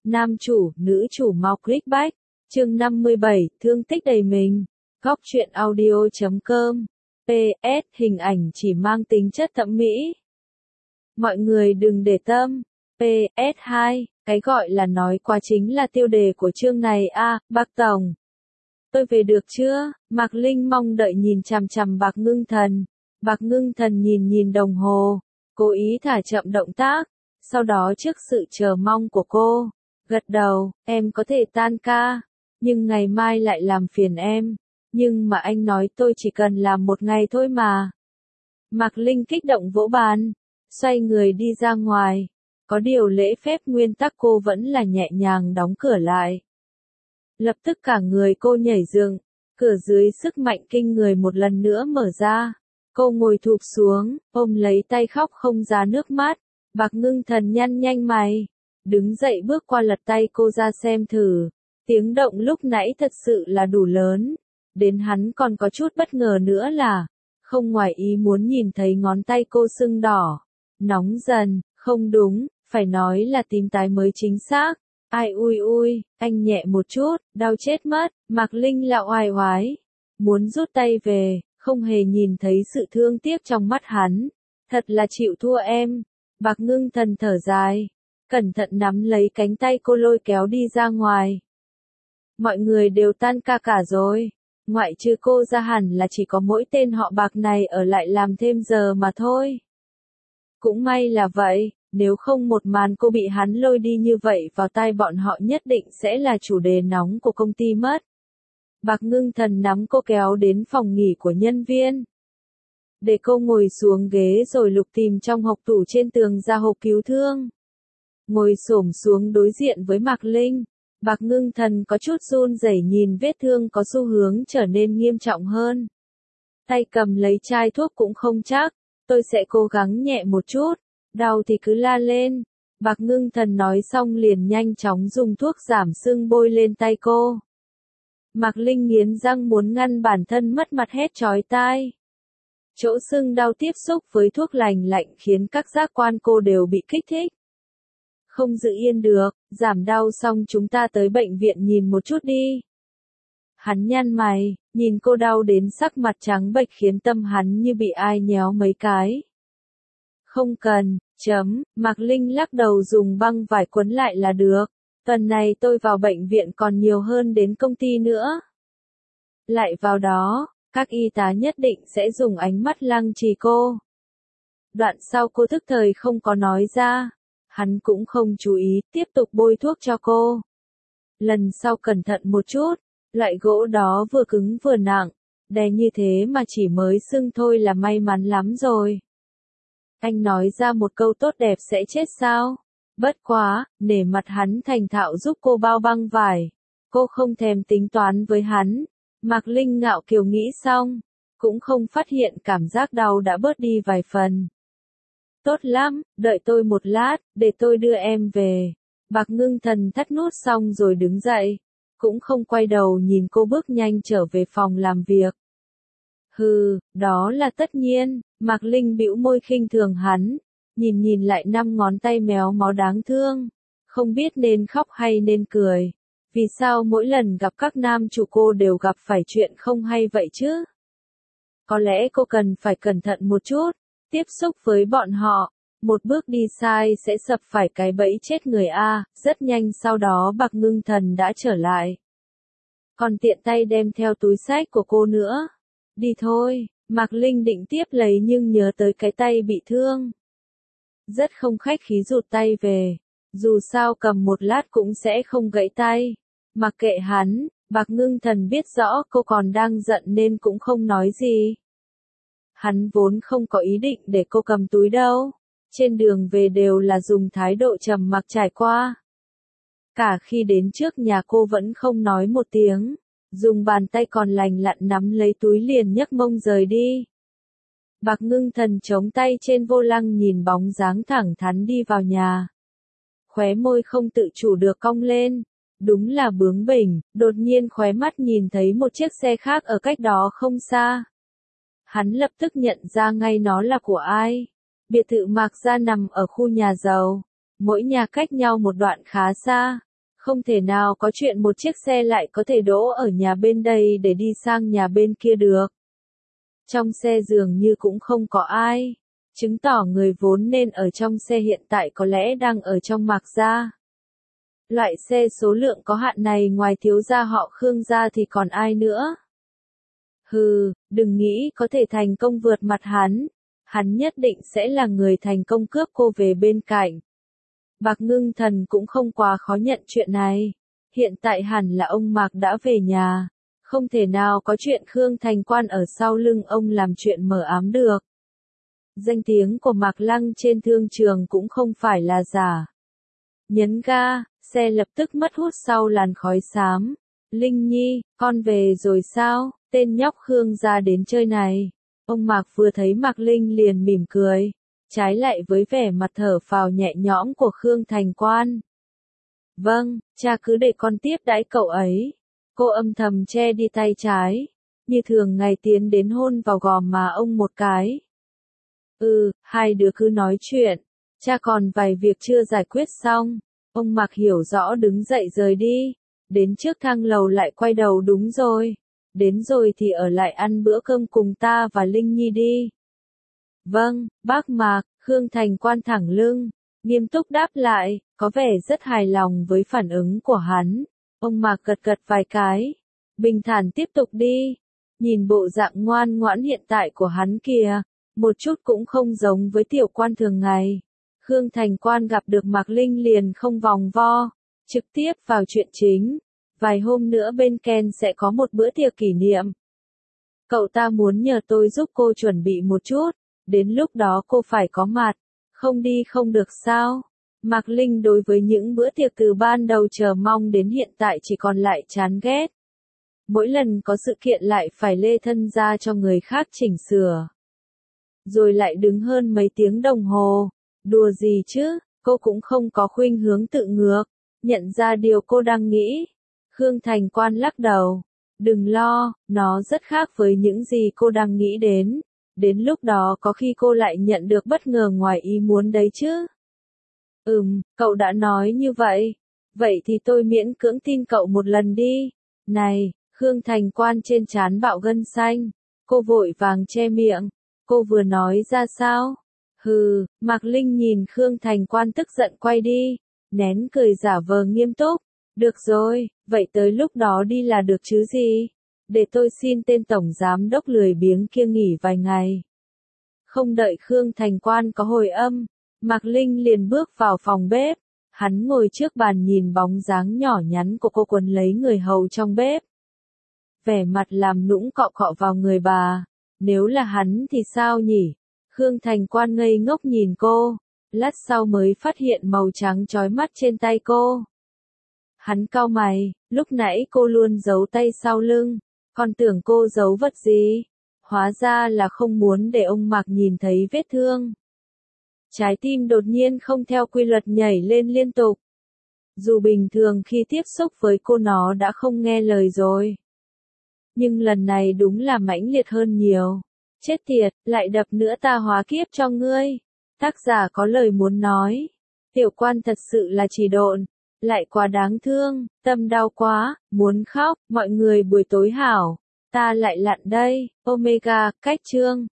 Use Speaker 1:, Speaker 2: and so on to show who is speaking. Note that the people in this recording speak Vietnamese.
Speaker 1: Nam chủ, nữ chủ mau clickbait. Chương 57, thương tích đầy mình. Góc truyện audio.com. PS, hình ảnh chỉ mang tính chất thẩm mỹ. Mọi người đừng để tâm. PS2, cái gọi là nói quá chính là tiêu đề của chương này a. Bạc Tổng. Tôi về được chưa? Mạc Linh mong đợi nhìn chằm chằm Bạc Ngưng Thần. Bạc Ngưng Thần nhìn đồng hồ, cố ý thả chậm động tác. Sau đó trước sự chờ mong của cô, gật đầu, em có thể tan ca, nhưng ngày mai lại làm phiền em. Nhưng mà anh nói tôi chỉ cần làm một ngày thôi mà. Mạc Linh kích động vỗ bàn, xoay người đi ra ngoài. Có điều lễ phép nguyên tắc cô vẫn là nhẹ nhàng đóng cửa lại. Lập tức cả người cô nhảy dựng, cửa dưới sức mạnh kinh người một lần nữa mở ra. Cô ngồi thụp xuống, ôm lấy tay khóc không ra nước mắt. Bạc Ngưng Thần nhăn nhanh mày, đứng dậy bước qua lật tay cô ra xem thử. Tiếng động lúc nãy thật sự là đủ lớn, đến hắn còn có chút bất ngờ nữa là, không ngoài ý muốn nhìn thấy ngón tay cô sưng đỏ, nóng dần, không đúng, phải nói là tím tái mới chính xác. Ai ui, anh nhẹ một chút, đau chết mất. Mạc Linh lạo oai oái, muốn rút tay về, không hề nhìn thấy sự thương tiếc trong mắt hắn. Thật là chịu thua em. Bạc Ngưng Thần thở dài, cẩn thận nắm lấy cánh tay cô lôi kéo đi ra ngoài. Mọi người đều tan ca cả rồi, ngoại trừ cô ra hẳn là chỉ có mỗi tên họ Bạc này ở lại làm thêm giờ mà thôi. Cũng may là vậy, nếu không một màn cô bị hắn lôi đi như vậy vào tai bọn họ nhất định sẽ là chủ đề nóng của công ty mất. Bạc Ngưng Thần nắm cô kéo đến phòng nghỉ của nhân viên. Để cô ngồi xuống ghế rồi lục tìm trong hộc tủ trên tường ra hộp cứu thương. Ngồi xổm xuống đối diện với Mạc Linh, Bạc Ngưng Thần có chút run rẩy nhìn vết thương có xu hướng trở nên nghiêm trọng hơn. Tay cầm lấy chai thuốc cũng không chắc, tôi sẽ cố gắng nhẹ một chút, đau thì cứ la lên. Bạc Ngưng Thần nói xong liền nhanh chóng dùng thuốc giảm sưng bôi lên tay cô. Mạc Linh nghiến răng muốn ngăn bản thân mất mặt hét chói tai. Chỗ sưng đau tiếp xúc với thuốc lành lạnh khiến các giác quan cô đều bị kích thích. Không giữ yên được, giảm đau xong chúng ta tới bệnh viện nhìn một chút đi. Hắn nhăn mày, nhìn cô đau đến sắc mặt trắng bệch khiến tâm hắn như bị ai nhéo mấy cái. Không cần, Mạc Linh lắc đầu dùng băng vải quấn lại là được. Tuần này tôi vào bệnh viện còn nhiều hơn đến công ty nữa. Lại vào đó, các y tá nhất định sẽ dùng ánh mắt lăng trì cô. Đoạn sau cô thức thời không có nói ra. Hắn cũng không chú ý, tiếp tục bôi thuốc cho cô. Lần sau cẩn thận một chút, loại gỗ đó vừa cứng vừa nặng, đè như thế mà chỉ mới sưng thôi là may mắn lắm rồi. Anh nói ra một câu tốt đẹp sẽ chết sao? Bất quá, nể mặt hắn thành thạo giúp cô bao băng vải. Cô không thèm tính toán với hắn. Mạc Linh ngạo kiều nghĩ xong, cũng không phát hiện cảm giác đau đã bớt đi vài phần. Tốt lắm, đợi tôi một lát, để tôi đưa em về. Bạc Ngưng Thần thắt nút xong rồi đứng dậy, cũng không quay đầu nhìn cô bước nhanh trở về phòng làm việc. Hừ, đó là tất nhiên. Mạc Linh bĩu môi khinh thường hắn, nhìn lại 5 ngón tay méo mó đáng thương, không biết nên khóc hay nên cười. Vì sao mỗi lần gặp các nam chủ cô đều gặp phải chuyện không hay vậy chứ? Có lẽ cô cần phải cẩn thận một chút, tiếp xúc với bọn họ, một bước đi sai sẽ sập phải cái bẫy chết người a. Rất nhanh sau đó Bạc Ngưng Thần đã trở lại. Còn tiện tay đem theo túi xách của cô nữa. Đi thôi, Mạc Linh định tiếp lấy nhưng nhớ tới cái tay bị thương. Rất không khách khí rụt tay về, dù sao cầm một lát cũng sẽ không gãy tay. Mặc kệ hắn, Bạc Ngưng Thần biết rõ cô còn đang giận nên cũng không nói gì. Hắn vốn không có ý định để cô cầm túi đâu. Trên đường về đều là dùng thái độ trầm mặc trải qua. Cả khi đến trước nhà cô vẫn không nói một tiếng, dùng bàn tay còn lành lặn nắm lấy túi liền nhấc mông rời đi. Bạc Ngưng Thần chống tay trên vô lăng nhìn bóng dáng thẳng thắn đi vào nhà. Khóe môi không tự chủ được cong lên. Đúng là bướng bỉnh, đột nhiên khóe mắt nhìn thấy một chiếc xe khác ở cách đó không xa. Hắn lập tức nhận ra ngay nó là của ai. Biệt thự Mạc gia nằm ở khu nhà giàu, mỗi nhà cách nhau một đoạn khá xa. Không thể nào có chuyện một chiếc xe lại có thể đỗ ở nhà bên đây để đi sang nhà bên kia được. Trong xe dường như cũng không có ai, chứng tỏ người vốn nên ở trong xe hiện tại có lẽ đang ở trong Mạc gia. Loại xe số lượng có hạn này ngoài thiếu gia họ Khương gia thì còn ai nữa? Hừ, đừng nghĩ có thể thành công vượt mặt hắn nhất định sẽ là người thành công cướp cô về bên cạnh. Bạc Ngưng Thần cũng không quá khó nhận chuyện này. Hiện tại hẳn là ông Mạc đã về nhà. Không thể nào có chuyện Khương Thành Quan ở sau lưng ông làm chuyện mờ ám được. Danh tiếng của Mạc Lăng trên thương trường cũng không phải là giả. Nhấn ga, xe lập tức mất hút sau làn khói xám. Linh Nhi, con về rồi sao? Tên nhóc Khương gia đến chơi này. Ông Mạc vừa thấy Mạc Linh liền mỉm cười. Trái lại với vẻ mặt thở phào nhẹ nhõm của Khương Thành Quan. Vâng, cha cứ để con tiếp đãi cậu ấy. Cô âm thầm che đi tay trái. Như thường ngày tiến đến hôn vào gò má ông một cái. Hai đứa cứ nói chuyện. Cha còn vài việc chưa giải quyết xong. Ông Mạc hiểu rõ đứng dậy rời đi. Đến trước thang lầu lại quay đầu đúng rồi. Đến rồi thì ở lại ăn bữa cơm cùng ta và Linh Nhi đi. Vâng, bác Mạc, Khương Thành Quan thẳng lưng, nghiêm túc đáp lại, có vẻ rất hài lòng với phản ứng của hắn. Ông Mạc gật gật vài cái, bình thản tiếp tục đi. Nhìn bộ dạng ngoan ngoãn hiện tại của hắn kìa, một chút cũng không giống với tiểu quan thường ngày. Khương Thành Quan gặp được Mạc Linh liền không vòng vo, trực tiếp vào chuyện chính. Vài hôm nữa bên Ken sẽ có một bữa tiệc kỷ niệm. Cậu ta muốn nhờ tôi giúp cô chuẩn bị một chút, đến lúc đó cô phải có mặt, không đi không được sao? Mạc Linh đối với những bữa tiệc từ ban đầu chờ mong đến hiện tại chỉ còn lại chán ghét. Mỗi lần có sự kiện lại phải lê thân ra cho người khác chỉnh sửa. Rồi lại đứng hơn mấy tiếng đồng hồ. Đùa gì chứ, cô cũng không có khuynh hướng tự ngược. Nhận ra điều cô đang nghĩ. Khương Thành Quan lắc đầu. Đừng lo, nó rất khác với những gì cô đang nghĩ đến. Đến lúc đó có khi cô lại nhận được bất ngờ ngoài ý muốn đấy chứ. Cậu đã nói như vậy. Vậy thì tôi miễn cưỡng tin cậu một lần đi. Này, Khương Thành Quan trên trán bạo gân xanh. Cô vội vàng che miệng. Cô vừa nói ra sao? Mạc Linh nhìn Khương Thành Quan tức giận quay đi. Nén cười giả vờ nghiêm túc. Được rồi, vậy tới lúc đó đi là được chứ gì? Để tôi xin tên tổng giám đốc lười biếng kia nghỉ vài ngày. Không đợi Khương Thành Quan có hồi âm, Mạc Linh liền bước vào phòng bếp. Hắn ngồi trước bàn nhìn bóng dáng nhỏ nhắn của cô quấn lấy người hầu trong bếp. Vẻ mặt làm nũng cọ cọ vào người bà. Nếu là hắn thì sao nhỉ? Khương Thành Quan ngây ngốc nhìn cô. Lát sau mới phát hiện màu trắng chói mắt trên tay cô. Hắn cau mày, lúc nãy cô luôn giấu tay sau lưng. Còn tưởng cô giấu vật gì? Hóa ra là không muốn để ông Mạc nhìn thấy vết thương. Trái tim đột nhiên không theo quy luật nhảy lên liên tục. Dù bình thường khi tiếp xúc với cô nó đã không nghe lời rồi. Nhưng lần này đúng là mãnh liệt hơn nhiều. Chết tiệt, lại đập nữa ta hóa kiếp cho ngươi. Tác giả có lời muốn nói. Tiểu quan thật sự là chỉ độn. Lại quá đáng thương, tâm đau quá, muốn khóc, mọi người buổi tối hảo. Ta lại lặn đây, Omega, cách chương.